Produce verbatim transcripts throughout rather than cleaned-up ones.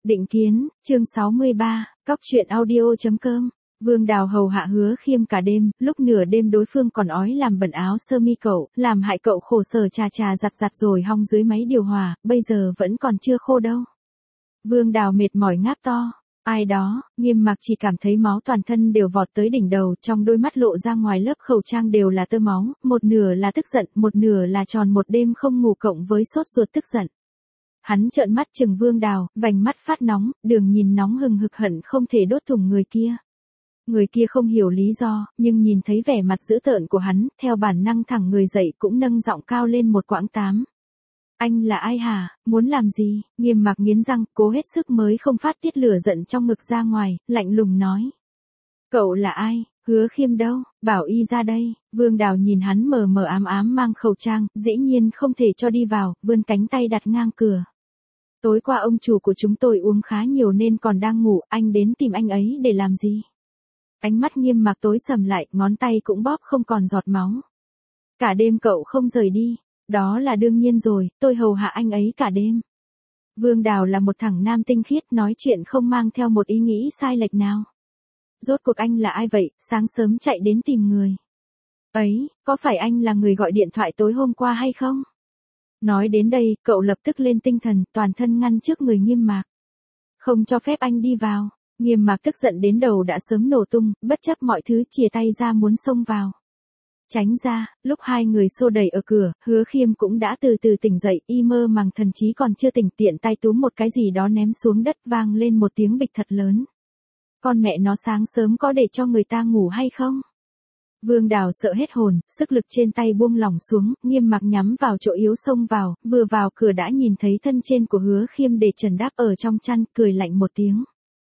Định kiến, chương sáu mươi ba, cóc truyện audio chấm com. Vương Đào hầu hạ Hứa Khiêm cả đêm, lúc nửa đêm đối phương còn ói làm bẩn áo sơ mi cậu, làm hại cậu khổ sở trà trà giặt giặt rồi hong dưới máy điều hòa, bây giờ vẫn còn chưa khô đâu. Vương Đào mệt mỏi ngáp to. Ai đó, Nghiêm Mặc chỉ cảm thấy máu toàn thân đều vọt tới đỉnh đầu, trong đôi mắt lộ ra ngoài lớp khẩu trang đều là tơ máu, một nửa là tức giận, một nửa là tròn một đêm không ngủ cộng với sốt ruột tức giận. Hắn trợn mắt chừng Vương Đào, vành mắt phát nóng, đường nhìn nóng hừng hực hận không thể đốt thủng người kia. Người kia không hiểu lý do, nhưng nhìn thấy vẻ mặt dữ tợn của hắn, theo bản năng thẳng người dậy cũng nâng giọng cao lên một quãng tám. Anh là ai hả, muốn làm gì? Nghiêm Mặc nghiến răng, cố hết sức mới không phát tiết lửa giận trong ngực ra ngoài, lạnh lùng nói. Cậu là ai? Hứa Khiêm đâu? Bảo y ra đây. Vương Đào nhìn hắn mờ mờ ám ám mang khẩu trang, dĩ nhiên không thể cho đi vào, vươn cánh tay đặt ngang cửa. Tối qua ông chủ của chúng tôi uống khá nhiều nên còn đang ngủ, anh đến tìm anh ấy để làm gì? Ánh mắt Nghiêm Mặc tối sầm lại, ngón tay cũng bóp không còn giọt máu. Cả đêm cậu không rời đi. Đó là đương nhiên rồi, tôi hầu hạ anh ấy cả đêm. Vương Đào là một thằng nam tinh khiết, nói chuyện không mang theo một ý nghĩ sai lệch nào. Rốt cuộc anh là ai vậy, sáng sớm chạy đến tìm người. Ấy, có phải anh là người gọi điện thoại tối hôm qua hay không? Nói đến đây, cậu lập tức lên tinh thần, toàn thân ngăn trước người Nghiêm Mặc. Không cho phép anh đi vào. Nghiêm Mặc tức giận đến đầu đã sớm nổ tung, bất chấp mọi thứ chìa tay ra muốn xông vào. Tránh ra, lúc hai người xô đẩy ở cửa, Hứa Khiêm cũng đã từ từ tỉnh dậy, y mơ màng thần trí còn chưa tỉnh, tiện tay túm một cái gì đó ném xuống đất, vang lên một tiếng bịch thật lớn. Con mẹ nó, sáng sớm có để cho người ta ngủ hay không? Vương Đào sợ hết hồn, sức lực trên tay buông lỏng xuống, Nghiêm Mặc nhắm vào chỗ yếu xông vào, vừa vào cửa đã nhìn thấy thân trên của Hứa Khiêm để trần đáp ở trong chăn, cười lạnh một tiếng.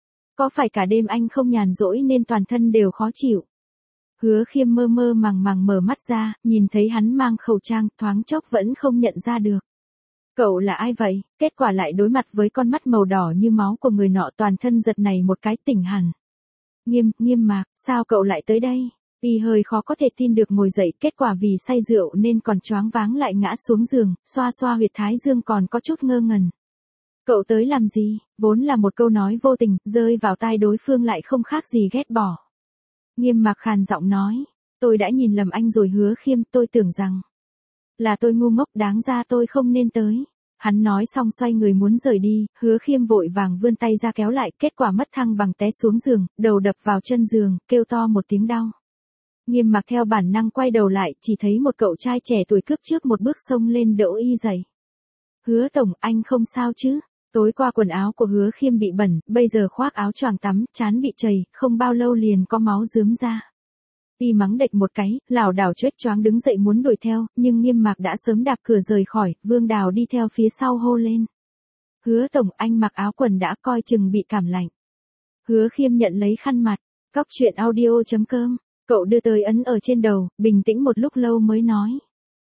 Có phải cả đêm anh không nhàn rỗi nên toàn thân đều khó chịu? Hứa Khiêm mơ mơ màng màng mở mắt ra, nhìn thấy hắn mang khẩu trang, thoáng chốc vẫn không nhận ra được. Cậu là ai vậy? Kết quả lại đối mặt với con mắt màu đỏ như máu của người nọ, toàn thân giật này một cái tỉnh hẳn. Nghiêm, Nghiêm Mặc, sao cậu lại tới đây? Y hơi khó có thể tin được ngồi dậy, kết quả vì say rượu nên còn choáng váng lại ngã xuống giường, xoa xoa huyệt thái dương còn có chút ngơ ngẩn. Cậu tới làm gì? Vốn là một câu nói vô tình, rơi vào tai đối phương lại không khác gì ghét bỏ. Nghiêm Mặc khàn giọng nói, tôi đã nhìn lầm anh rồi Hứa Khiêm, tôi tưởng rằng là tôi ngu ngốc, đáng ra tôi không nên tới. Hắn nói xong xoay người muốn rời đi, Hứa Khiêm vội vàng vươn tay ra kéo lại, kết quả mất thăng bằng té xuống giường, đầu đập vào chân giường, kêu to một tiếng đau. Nghiêm Mặc theo bản năng quay đầu lại, chỉ thấy một cậu trai trẻ tuổi cướp trước một bước xông lên đỡ y dậy. Hứa tổng, anh không sao chứ? Tối qua quần áo của Hứa Khiêm bị bẩn, bây giờ khoác áo choàng tắm, trán bị chảy, không bao lâu liền có máu rướm ra. Y mắng đệch một cái, lảo đảo choếch choáng đứng dậy muốn đuổi theo, nhưng Nghiêm Mặc đã sớm đạp cửa rời khỏi, Vương Đào đi theo phía sau hô lên. Hứa tổng, anh mặc áo quần đã coi chừng bị cảm lạnh. Hứa Khiêm nhận lấy khăn mặt, cóc truyện audio chấm com, cậu đưa tới ấn ở trên đầu, bình tĩnh một lúc lâu mới nói.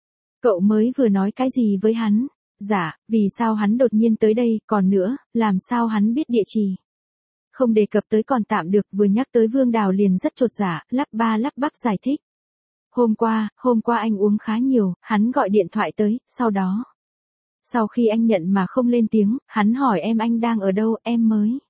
Cậu mới vừa nói cái gì với hắn? Dạ, vì sao hắn đột nhiên tới đây, còn nữa, làm sao hắn biết địa chỉ? Không đề cập tới còn tạm được, vừa nhắc tới Vương Đào liền rất chột dạ, lắp ba lắp bắp giải thích. Hôm qua, hôm qua anh uống khá nhiều, hắn gọi điện thoại tới, sau đó. Sau khi anh nhận mà không lên tiếng, hắn hỏi em anh đang ở đâu, em mới.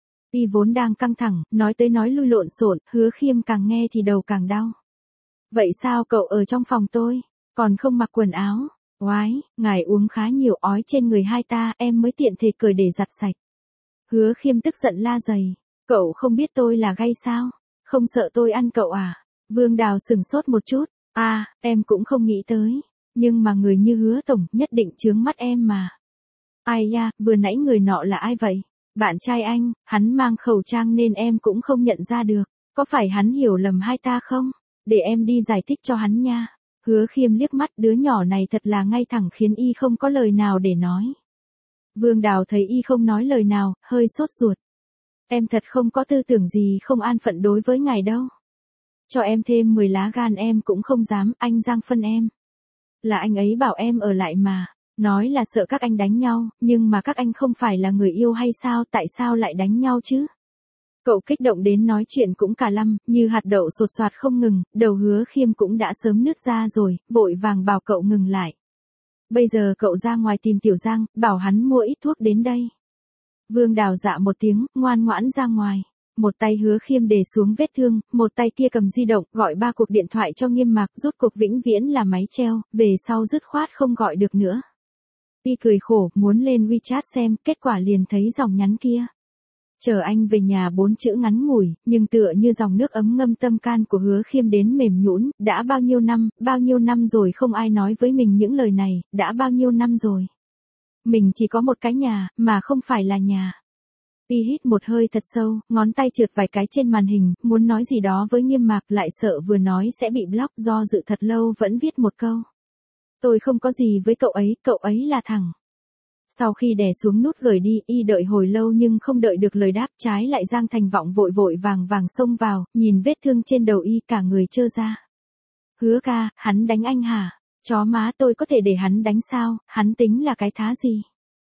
Y vốn đang căng thẳng, nói tới nói lui lộn xộn, Hứa Khiêm càng nghe thì đầu càng đau. Vậy sao cậu ở trong phòng tôi, còn không mặc quần áo? Oái, ngài uống khá nhiều, ói trên người hai ta, em mới tiện thể cởi để giặt sạch. Hứa Khiêm tức giận la dày, cậu không biết tôi là gay sao? Không sợ tôi ăn cậu à? Vương Đào sừng sốt một chút, à, em cũng không nghĩ tới, nhưng mà người như Hứa tổng nhất định chướng mắt em mà. Ai da, vừa nãy người nọ là ai vậy? Bạn trai anh, hắn mang khẩu trang nên em cũng không nhận ra được, có phải hắn hiểu lầm hai ta không? Để em đi giải thích cho hắn nha. Hứa Khiêm liếc mắt, đứa nhỏ này thật là ngay thẳng khiến y không có lời nào để nói. Vương Đào thấy y không nói lời nào, hơi sốt ruột. Em thật không có tư tưởng gì không an phận đối với ngài đâu. Cho em thêm mười lá gan em cũng không dám, anh Giang phân em. Là anh ấy bảo em ở lại mà, nói là sợ các anh đánh nhau, nhưng mà các anh không phải là người yêu hay sao, tại sao lại đánh nhau chứ? Cậu kích động đến nói chuyện cũng cả lăm, như hạt đậu sột soạt không ngừng, đầu Hứa Khiêm cũng đã sớm nứt ra rồi, vội vàng bảo cậu ngừng lại. Bây giờ cậu ra ngoài tìm Tiểu Giang, bảo hắn mua ít thuốc đến đây. Vương Đào dạ một tiếng, ngoan ngoãn ra ngoài. Một tay Hứa Khiêm để xuống vết thương, một tay kia cầm di động, gọi ba cuộc điện thoại cho Nghiêm Mạc, rút cuộc vĩnh viễn là máy treo, về sau dứt khoát không gọi được nữa. Y cười khổ, muốn lên WeChat xem, kết quả liền thấy dòng nhắn kia. Chờ anh về nhà bốn chữ ngắn ngủi, nhưng tựa như dòng nước ấm ngâm tâm can của Hứa Khiêm đến mềm nhũn, đã bao nhiêu năm, bao nhiêu năm rồi không ai nói với mình những lời này, đã bao nhiêu năm rồi. Mình chỉ có một cái nhà, mà không phải là nhà. Y hít một hơi thật sâu, ngón tay trượt vài cái trên màn hình, muốn nói gì đó với Nghiêm Mạc lại sợ vừa nói sẽ bị block, do dự thật lâu vẫn viết một câu. Tôi không có gì với cậu ấy, cậu ấy là thằng. Sau khi đè xuống nút gửi đi, Y đợi hồi lâu nhưng không đợi được lời đáp, trái lại Giang Thành Vọng vội vội vàng vàng xông vào, nhìn vết thương trên đầu Y cả người trơ ra. Hứa ca, hắn đánh anh hả? Chó má, tôi có thể để hắn đánh sao, hắn tính là cái thá gì?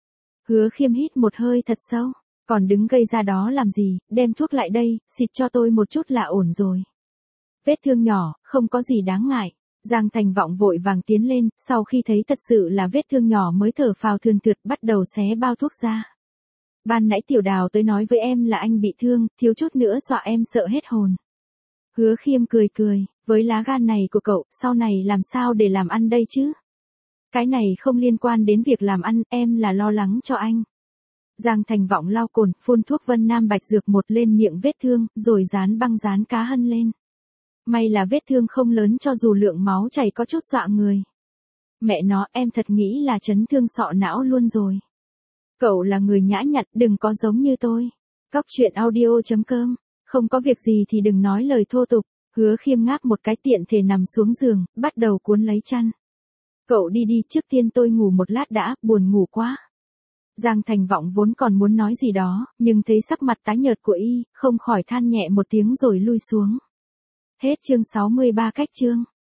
Hứa Khiêm hít một hơi thật sâu, còn đứng gây ra đó làm gì, đem thuốc lại đây, xịt cho tôi một chút là ổn rồi. Vết thương nhỏ, không có gì đáng ngại. Giang Thành Vọng vội vàng tiến lên, sau khi thấy thật sự là vết thương nhỏ mới thở phào thườn thượt, bắt đầu xé bao thuốc ra. Ban nãy Tiểu Đào tới nói với em là anh bị thương, thiếu chút nữa dọa em sợ hết hồn. Hứa Khiêm cười cười, với lá gan này của cậu, sau này làm sao để làm ăn đây chứ? Cái này không liên quan đến việc làm ăn, em là lo lắng cho anh. Giang Thành Vọng lau cồn, phun thuốc Vân Nam Bạch Dược một lên miệng vết thương, rồi dán băng dán cá hân lên. May là vết thương không lớn cho dù lượng máu chảy có chút dọa người. Mẹ nó, em thật nghĩ là chấn thương sọ não luôn rồi. Cậu là người nhã nhặn, đừng có giống như tôi. Cóc truyện audio chấm com, không có việc gì thì đừng nói lời thô tục. Hứa Khiêm ngáp một cái tiện thể nằm xuống giường, bắt đầu cuốn lấy chăn. Cậu đi đi, trước tiên tôi ngủ một lát đã, buồn ngủ quá. Giang Thành Vọng vốn còn muốn nói gì đó, nhưng thấy sắc mặt tái nhợt của Y, không khỏi than nhẹ một tiếng rồi lui xuống. Hết chương sáu mươi ba cách chương.